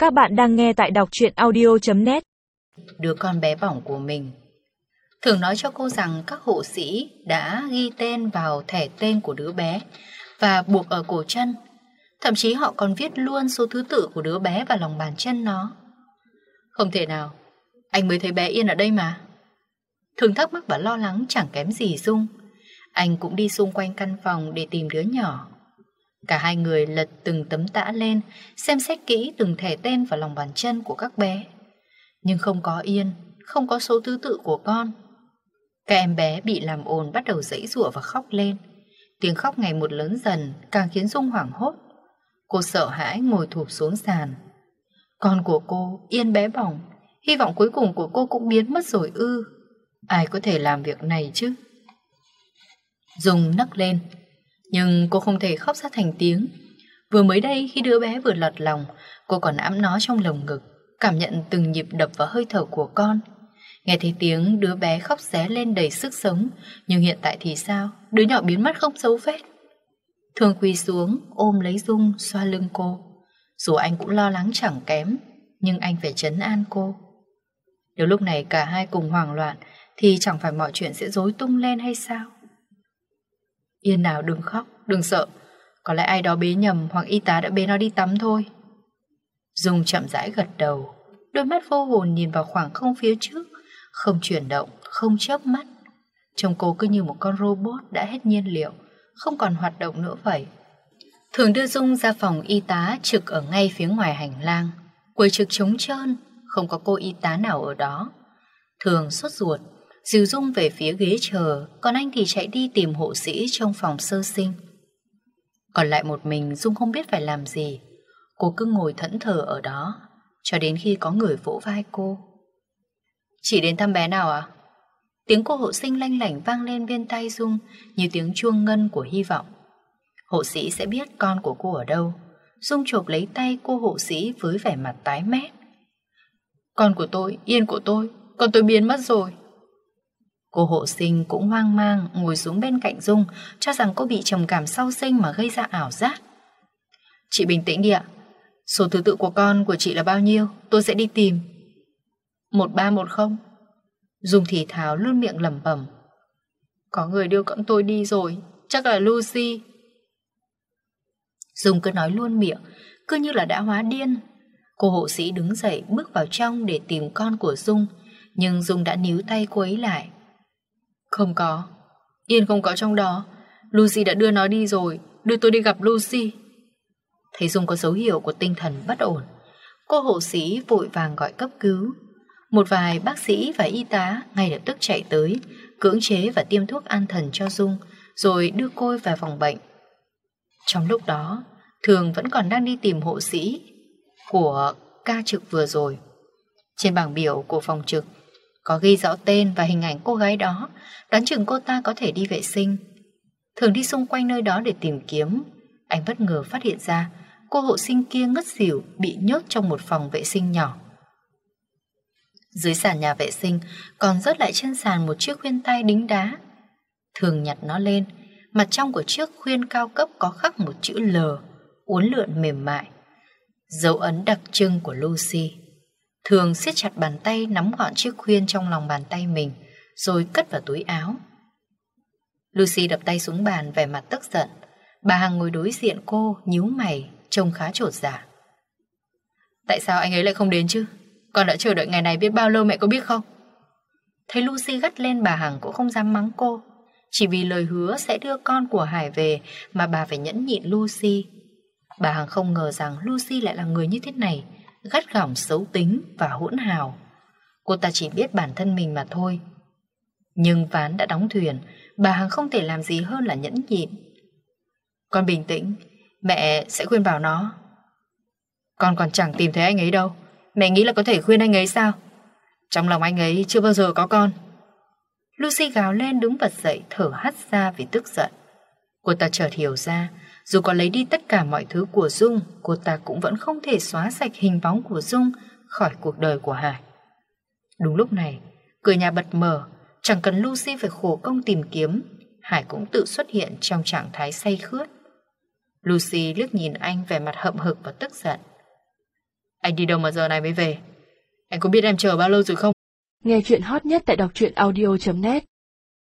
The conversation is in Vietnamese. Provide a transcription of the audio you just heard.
Các bạn đang nghe tại đọc truyện audio.net. Đứa con bé bỏng của mình. Thường nói cho cô rằng các hộ sĩ đã ghi tên vào thẻ tên của đứa bé và buộc ở cổ chân. Thậm chí họ còn viết luôn số thứ tự của đứa bé vào lòng bàn chân nó. Không thể nào, anh mới thấy bé Yên ở đây mà. Thường thắc mắc và lo lắng chẳng kém gì Dung. Anh cũng đi xung quanh căn phòng để tìm đứa nhỏ. Cả hai người lật từng tấm tã lên, xem xét kỹ từng thẻ tên vào lòng bàn chân của các bé. Nhưng không có Yên, không có số thứ tự của con. Các em bé bị làm ồn bắt đầu giãy giụa và khóc lên. Tiếng khóc ngày một lớn dần càng khiến Dung hoảng hốt. Cô sợ hãi ngồi thụp xuống sàn. Con của cô, Yên bé bỏng, hy vọng cuối cùng của cô cũng biến mất rồi ư? Ai có thể làm việc này chứ? Dung nấc lên, nhưng cô không thể khóc ra thành tiếng. Vừa mới đây khi đứa bé vừa lọt lòng, cô còn ẵm nó trong lồng ngực, cảm nhận từng nhịp đập và hơi thở của con. Nghe thấy tiếng đứa bé khóc ré lên đầy sức sống. Nhưng hiện tại thì sao? Đứa nhỏ biến mất không dấu vết. Thường quỳ xuống ôm lấy Dung, xoa lưng cô. Dù anh cũng lo lắng chẳng kém, nhưng anh phải trấn an cô. Nếu lúc này cả hai cùng hoảng loạn thì chẳng phải mọi chuyện sẽ rối tung lên hay sao? Yên nào, đừng khóc, đừng sợ. Có lẽ ai đó bế nhầm hoặc y tá đã bế nó đi tắm thôi. Dung chậm rãi gật đầu, đôi mắt vô hồn nhìn vào khoảng không phía trước, không chuyển động, không chớp mắt. Trông cô cứ như một con robot đã hết nhiên liệu, không còn hoạt động nữa vậy. Thường đưa Dung ra phòng y tá trực ở ngay phía ngoài hành lang. Quầy trực trống trơn, không có cô y tá nào ở đó. Thường sốt ruột dìu Dung về phía ghế chờ, còn anh thì chạy đi tìm hộ sĩ trong phòng sơ sinh. Còn lại một mình, Dung không biết phải làm gì. Cô cứ ngồi thẫn thờ ở đó cho đến khi có người vỗ vai cô. Chị đến thăm bé nào à? Tiếng cô hộ sinh lanh lảnh vang lên bên tai Dung như tiếng chuông ngân của hy vọng. Hộ sĩ sẽ biết con của cô ở đâu. Dung chộp lấy tay cô hộ sĩ với vẻ mặt tái mét. Con của tôi, Yên của tôi, con tôi biến mất rồi. Cô hộ sinh cũng hoang mang ngồi xuống bên cạnh Dung, cho rằng cô bị trầm cảm sau sinh mà gây ra ảo giác. Chị bình tĩnh đi ạ. Số thứ tự của con của chị là bao nhiêu? Tôi sẽ đi tìm. 1310. Dung thì thào luôn miệng lẩm bẩm. Có người đưa con tôi đi rồi, chắc là Lucy. Dung cứ nói luôn miệng, cứ như là đã hóa điên. Cô hộ sĩ đứng dậy bước vào trong để tìm con của Dung, nhưng Dung đã níu tay cô ấy lại. Không có, Yên không có trong đó. Lucy đã đưa nó đi rồi, đưa tôi đi gặp Lucy. Thấy Dung có dấu hiệu của tinh thần bất ổn, cô hộ sĩ vội vàng gọi cấp cứu. Một vài bác sĩ và y tá ngay lập tức chạy tới, cưỡng chế và tiêm thuốc an thần cho Dung, rồi đưa cô vào phòng bệnh. Trong lúc đó, Thường vẫn còn đang đi tìm hộ sĩ của ca trực vừa rồi. Trên bảng biểu của phòng trực có ghi rõ tên và hình ảnh cô gái đó, đoán chừng cô ta có thể đi vệ sinh. Thường đi xung quanh nơi đó để tìm kiếm. Anh bất ngờ phát hiện ra cô hộ sinh kia ngất xỉu, bị nhốt trong một phòng vệ sinh nhỏ. Dưới sàn nhà vệ sinh còn rớt lại trên sàn một chiếc khuyên tai đính đá. Thường nhặt nó lên, mặt trong của chiếc khuyên cao cấp có khắc một chữ L, uốn lượn mềm mại, dấu ấn đặc trưng của Lucy. Thường siết chặt bàn tay nắm gọn chiếc khuyên trong lòng bàn tay mình, rồi cất vào túi áo. Lucy đập tay xuống bàn vẻ mặt tức giận. Bà Hằng ngồi đối diện cô, nhíu mày, trông khá chột dạ. Tại sao anh ấy lại không đến chứ? Con đã chờ đợi ngày này biết bao lâu mẹ có biết không? Thấy Lucy gắt lên, bà Hằng cũng không dám mắng cô. Chỉ vì lời hứa sẽ đưa con của Hải về mà bà phải nhẫn nhịn Lucy. Bà Hằng không ngờ rằng Lucy lại là người như thế này, gắt gỏng, xấu tính và hỗn hào. Cô ta chỉ biết bản thân mình mà thôi. Nhưng ván đã đóng thuyền, bà Hằng không thể làm gì hơn là nhẫn nhịn. Con bình tĩnh, mẹ sẽ khuyên bảo nó. Con còn chẳng tìm thấy anh ấy đâu. Mẹ nghĩ là có thể khuyên anh ấy sao? Trong lòng anh ấy chưa bao giờ có con. Lucy gào lên, đứng bật dậy, thở hắt ra vì tức giận. Cô ta chợt hiểu ra, dù có lấy đi tất cả mọi thứ của Dung, cô ta cũng vẫn không thể xóa sạch hình bóng của Dung khỏi cuộc đời của Hải. Đúng lúc này, cửa nhà bật mở. Chẳng cần Lucy phải khổ công tìm kiếm, Hải cũng tự xuất hiện trong trạng thái say khướt. Lucy liếc nhìn anh vẻ mặt hậm hực và tức giận. Anh đi đâu mà giờ này mới về? Anh có biết em chờ bao lâu rồi không? Nghe chuyện hot nhất tại đọc truyện audio.net